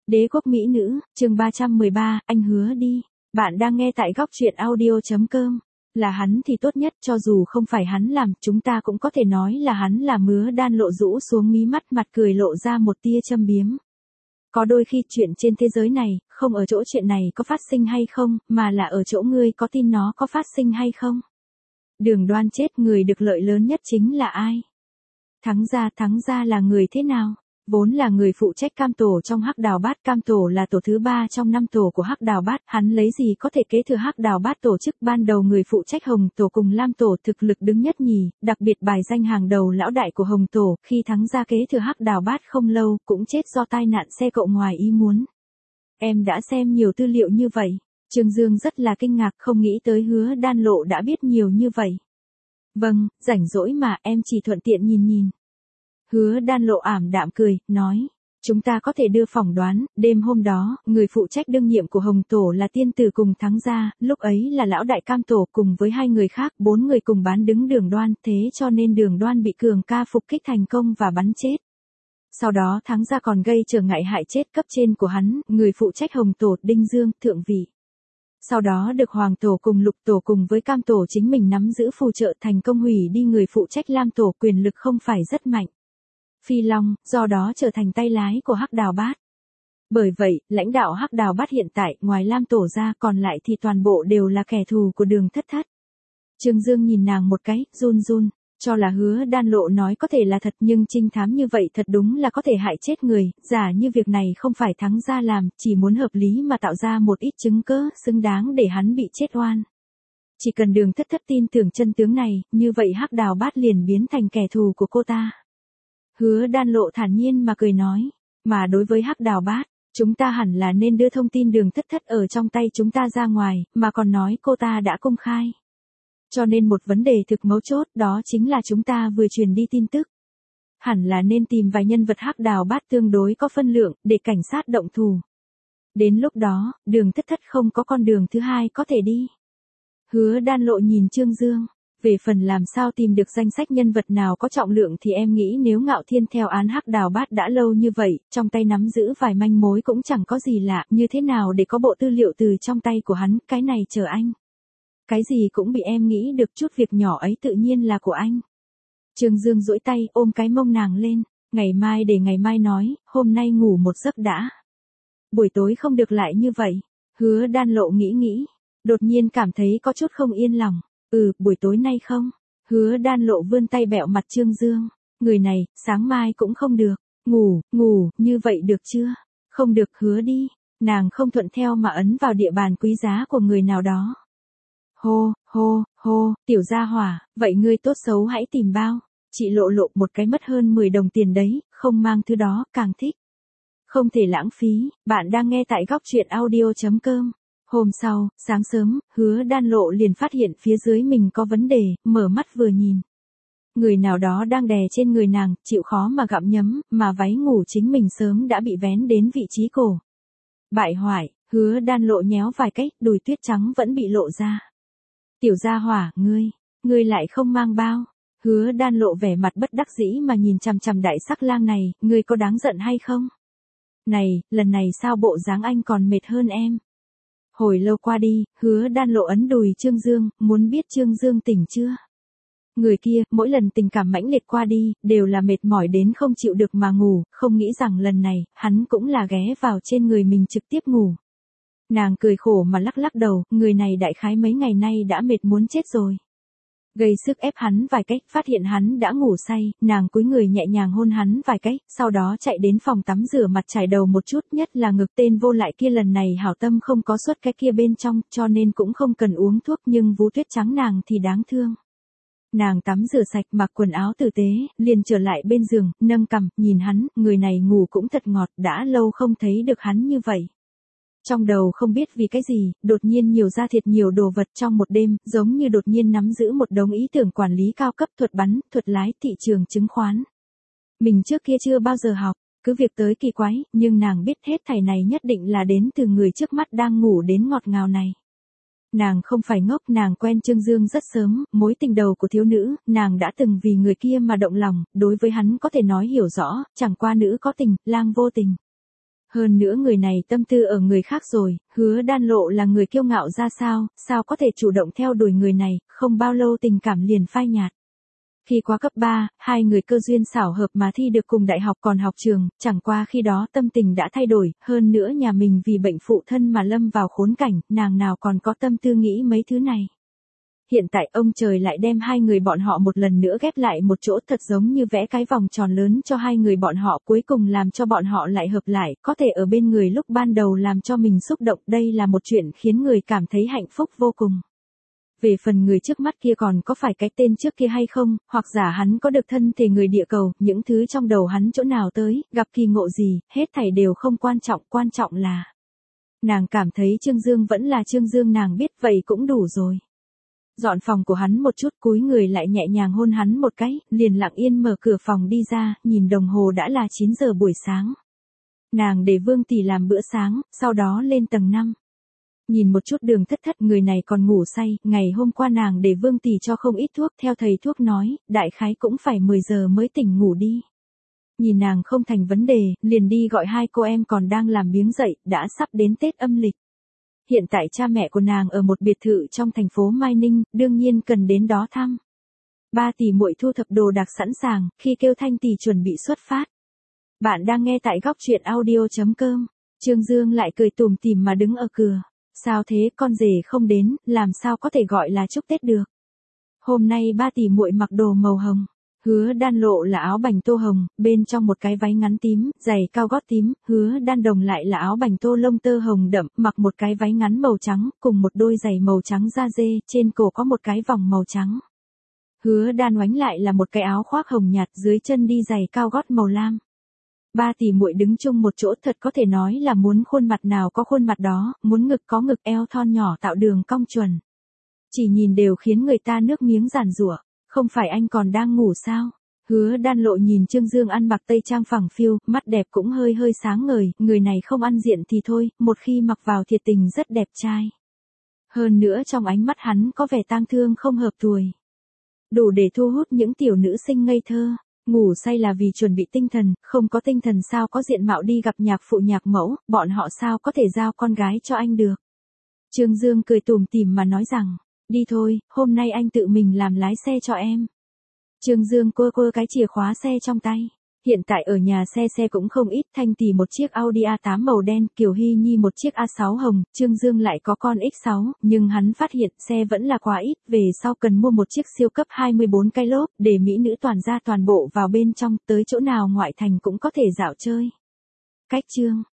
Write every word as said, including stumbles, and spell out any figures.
Đế quốc mỹ nữ, chương ba trăm mười ba, anh hứa đi. Bạn đang nghe tại góc truyện audio.com. Là hắn thì tốt nhất, cho dù không phải hắn làm, chúng ta cũng có thể nói là hắn là. Mứa Đan Lộ rũ xuống mí mắt, mặt cười lộ ra một tia châm biếm. Có đôi khi chuyện trên thế giới này, không ở chỗ chuyện này có phát sinh hay không, mà là ở chỗ ngươi có tin nó có phát sinh hay không. Đường Đoan chết, người được lợi lớn nhất chính là ai? Thắng gia, thắng gia là người thế nào? Vốn là người phụ trách cam tổ trong Hắc Đào Bát, cam tổ là tổ thứ ba trong năm tổ của Hắc Đào Bát, hắn lấy gì có thể kế thừa Hắc Đào Bát tổ chức. Ban đầu người phụ trách Hồng tổ cùng Lam tổ thực lực đứng nhất nhì, đặc biệt bài danh hàng đầu lão đại của Hồng tổ, khi thắng gia kế thừa Hắc Đào Bát không lâu, cũng chết do tai nạn xe cộ ngoài ý muốn. Em đã xem nhiều tư liệu như vậy. Trương Dương rất là kinh ngạc, không nghĩ tới Hứa Đan Lộ đã biết nhiều như vậy. Vâng, rảnh rỗi mà, em chỉ thuận tiện nhìn nhìn. Hứa Đan Lộ ảm đạm cười, nói, chúng ta có thể đưa phỏng đoán, đêm hôm đó, người phụ trách đương nhiệm của Hồng Tổ là Tiên Tử cùng Thắng Gia, lúc ấy là lão đại Cam Tổ cùng với hai người khác, bốn người cùng bán đứng Đường Đoan, thế cho nên Đường Đoan bị Cường ca phục kích thành công và bắn chết. Sau đó Thắng Gia còn gây trở ngại hại chết cấp trên của hắn, người phụ trách Hồng Tổ, Đinh Dương, thượng vị. Sau đó được Hoàng Tổ cùng Lục Tổ cùng với Cam Tổ chính mình nắm giữ phù trợ thành công hủy đi người phụ trách Lam Tổ, quyền lực không phải rất mạnh. Phi Long, do đó trở thành tay lái của Hắc Đào Bát. Bởi vậy, lãnh đạo Hắc Đào Bát hiện tại, ngoài Lam Tổ ra còn lại thì toàn bộ đều là kẻ thù của Đường Thất Thất. Trương Dương nhìn nàng một cái, run run, cho là Hứa Đan Lộ nói có thể là thật, nhưng trinh thám như vậy thật đúng là có thể hại chết người, giả như việc này không phải Thắng Gia làm, chỉ muốn hợp lý mà tạo ra một ít chứng cớ xứng đáng để hắn bị chết oan. Chỉ cần Đường Thất Thất tin tưởng chân tướng này, như vậy Hắc Đào Bát liền biến thành kẻ thù của cô ta. Hứa Đan Lộ thản nhiên mà cười nói, mà đối với Hắc Đào Bát, chúng ta hẳn là nên đưa thông tin Đường Thất Thất ở trong tay chúng ta ra ngoài, mà còn nói cô ta đã công khai. Cho nên một vấn đề thực mấu chốt đó chính là chúng ta vừa truyền đi tin tức. Hẳn là nên tìm vài nhân vật Hắc Đào Bát tương đối có phân lượng, để cảnh sát động thủ. Đến lúc đó, Đường Thất Thất không có con đường thứ hai có thể đi. Hứa Đan Lộ nhìn Trương Dương. Về phần làm sao tìm được danh sách nhân vật nào có trọng lượng thì em nghĩ nếu Ngạo Thiên theo án Hắc Đào Bát đã lâu như vậy, trong tay nắm giữ vài manh mối cũng chẳng có gì lạ, như thế nào để có bộ tư liệu từ trong tay của hắn, cái này chờ anh. Cái gì cũng bị em nghĩ được, chút việc nhỏ ấy tự nhiên là của anh. Trương Dương duỗi tay ôm cái mông nàng lên, ngày mai để ngày mai nói, hôm nay ngủ một giấc đã. Buổi tối không được lại như vậy. Hứa Đan Lộ nghĩ nghĩ, đột nhiên cảm thấy có chút không yên lòng. Ừ, buổi tối nay không? Hứa Đan Lộ vươn tay bẹo mặt Trương Dương. Người này, sáng mai cũng không được. Ngủ, ngủ, như vậy được chưa? Không được, hứa đi. Nàng không thuận theo mà ấn vào địa bàn quý giá của người nào đó. Hô, hô, hô, tiểu gia hỏa, vậy ngươi tốt xấu hãy tìm bao. Chị Lộ Lộ một cái mất hơn mười đồng tiền đấy, không mang thứ đó, càng thích. Không thể lãng phí, bạn đang nghe tại góc truyện audio.com. Hôm sau, sáng sớm, Hứa Đan Lộ liền phát hiện phía dưới mình có vấn đề, mở mắt vừa nhìn. Người nào đó đang đè trên người nàng, chịu khó mà gặm nhấm, mà váy ngủ chính mình sớm đã bị vén đến vị trí cổ. Bại hoại, Hứa Đan Lộ nhéo vài cách, đùi tuyết trắng vẫn bị lộ ra. Tiểu gia hỏa, ngươi, ngươi lại không mang bao. Hứa Đan Lộ vẻ mặt bất đắc dĩ mà nhìn chằm chằm đại sắc lang này, ngươi có đáng giận hay không? Này, lần này sao bộ dáng anh còn mệt hơn em? Hồi lâu qua đi, Hứa Đan Lộ ấn đùi Trương Dương, muốn biết Trương Dương tỉnh chưa? Người kia, mỗi lần tình cảm mãnh liệt qua đi, đều là mệt mỏi đến không chịu được mà ngủ, không nghĩ rằng lần này, hắn cũng là ghé vào trên người mình trực tiếp ngủ. Nàng cười khổ mà lắc lắc đầu, người này đại khái mấy ngày nay đã mệt muốn chết rồi. Gây sức ép hắn vài cách, phát hiện hắn đã ngủ say, nàng cúi người nhẹ nhàng hôn hắn vài cách, sau đó chạy đến phòng tắm rửa mặt chải đầu một chút, nhất là ngực tên vô lại kia lần này hảo tâm không có suất cái kia bên trong, cho nên cũng không cần uống thuốc, nhưng vú tuyết trắng nàng thì đáng thương. Nàng tắm rửa sạch, mặc quần áo tử tế, liền trở lại bên giường, nâng cằm, nhìn hắn, người này ngủ cũng thật ngọt, đã lâu không thấy được hắn như vậy. Trong đầu không biết vì cái gì, đột nhiên nhiều ra thiệt nhiều đồ vật trong một đêm, giống như đột nhiên nắm giữ một đống ý tưởng quản lý cao cấp, thuật bắn, thuật lái, thị trường chứng khoán. Mình trước kia chưa bao giờ học, cứ việc tới kỳ quái, nhưng nàng biết hết thảy này nhất định là đến từ người trước mắt đang ngủ đến ngọt ngào này. Nàng không phải ngốc, nàng quen Trương Dương rất sớm, mối tình đầu của thiếu nữ, nàng đã từng vì người kia mà động lòng, đối với hắn có thể nói hiểu rõ, chẳng qua nữ có tình, lang vô tình. Hơn nữa người này tâm tư ở người khác rồi, Hứa Đan Lộ là người kiêu ngạo ra sao, sao có thể chủ động theo đuổi người này, không bao lâu tình cảm liền phai nhạt. Khi qua cấp ba, hai người cơ duyên xảo hợp mà thi được cùng đại học còn học trường, chẳng qua khi đó tâm tình đã thay đổi, hơn nữa nhà mình vì bệnh phụ thân mà lâm vào khốn cảnh, nàng nào còn có tâm tư nghĩ mấy thứ này. Hiện tại ông trời lại đem hai người bọn họ một lần nữa ghép lại một chỗ thật giống như vẽ cái vòng tròn lớn cho hai người bọn họ cuối cùng làm cho bọn họ lại hợp lại, có thể ở bên người lúc ban đầu làm cho mình xúc động, đây là một chuyện khiến người cảm thấy hạnh phúc vô cùng. Về phần người trước mắt kia còn có phải cái tên trước kia hay không, hoặc giả hắn có được thân thể người địa cầu, những thứ trong đầu hắn chỗ nào tới, gặp kỳ ngộ gì, hết thảy đều không quan trọng, quan trọng là nàng cảm thấy Trương Dương vẫn là Trương Dương nàng biết vậy cũng đủ rồi. Dọn phòng của hắn một chút cúi người lại nhẹ nhàng hôn hắn một cái, liền lặng yên mở cửa phòng đi ra, nhìn đồng hồ đã là chín giờ buổi sáng. Nàng để Vương tỷ làm bữa sáng, sau đó lên tầng năm. Nhìn một chút Đường Thất Thất người này còn ngủ say, ngày hôm qua nàng để Vương tỷ cho không ít thuốc, theo thầy thuốc nói, đại khái cũng phải mười giờ mới tỉnh ngủ đi. Nhìn nàng không thành vấn đề, liền đi gọi hai cô em còn đang làm biếng dậy, đã sắp đến Tết âm lịch. Hiện tại cha mẹ của nàng ở một biệt thự trong thành phố Mai Ninh, đương nhiên cần đến đó thăm. Ba tỷ muội thu thập đồ đạc sẵn sàng, khi kêu Thanh tỷ chuẩn bị xuất phát. Bạn đang nghe tại góc truyện audio chấm com. Trương Dương lại cười tủm tỉm mà đứng ở cửa. Sao thế, con rể không đến, làm sao có thể gọi là chúc Tết được. Hôm nay ba tỷ muội mặc đồ màu hồng. Hứa Đan Lộ là áo bành tô hồng, bên trong một cái váy ngắn tím, giày cao gót tím, Hứa Đan Đồng lại là áo bành tô lông tơ hồng đậm, mặc một cái váy ngắn màu trắng, cùng một đôi giày màu trắng da dê, trên cổ có một cái vòng màu trắng. Hứa Đan Oánh lại là một cái áo khoác hồng nhạt, dưới chân đi giày cao gót màu lam. Ba tỷ muội đứng chung một chỗ thật có thể nói là muốn khuôn mặt nào có khuôn mặt đó, muốn ngực có ngực, eo thon nhỏ tạo đường cong chuẩn. Chỉ nhìn đều khiến người ta nước miếng giàn giụa. Không phải anh còn đang ngủ sao? Hứa Đan Lộ nhìn Trương Dương ăn mặc tây trang phẳng phiu, mắt đẹp cũng hơi hơi sáng ngời, người này không ăn diện thì thôi, một khi mặc vào thiệt tình rất đẹp trai. Hơn nữa trong ánh mắt hắn có vẻ tang thương không hợp tuổi. Đủ để thu hút những tiểu nữ sinh ngây thơ. Ngủ say là vì chuẩn bị tinh thần, không có tinh thần sao có diện mạo đi gặp nhạc phụ nhạc mẫu, bọn họ sao có thể giao con gái cho anh được. Trương Dương cười tủm tỉm mà nói rằng, đi thôi, hôm nay anh tự mình làm lái xe cho em. Trương Dương quơ quơ cái chìa khóa xe trong tay. Hiện tại ở nhà xe xe cũng không ít, Thanh tỷ một chiếc Audi a tám màu đen, Kiều Hy Nhi một chiếc a sáu hồng, Trương Dương lại có con X sáu, nhưng hắn phát hiện xe vẫn là quá ít, về sau cần mua một chiếc siêu cấp hai mươi bốn cái lốp, để mỹ nữ toàn ra toàn bộ vào bên trong, tới chỗ nào ngoại thành cũng có thể dạo chơi. Cách chương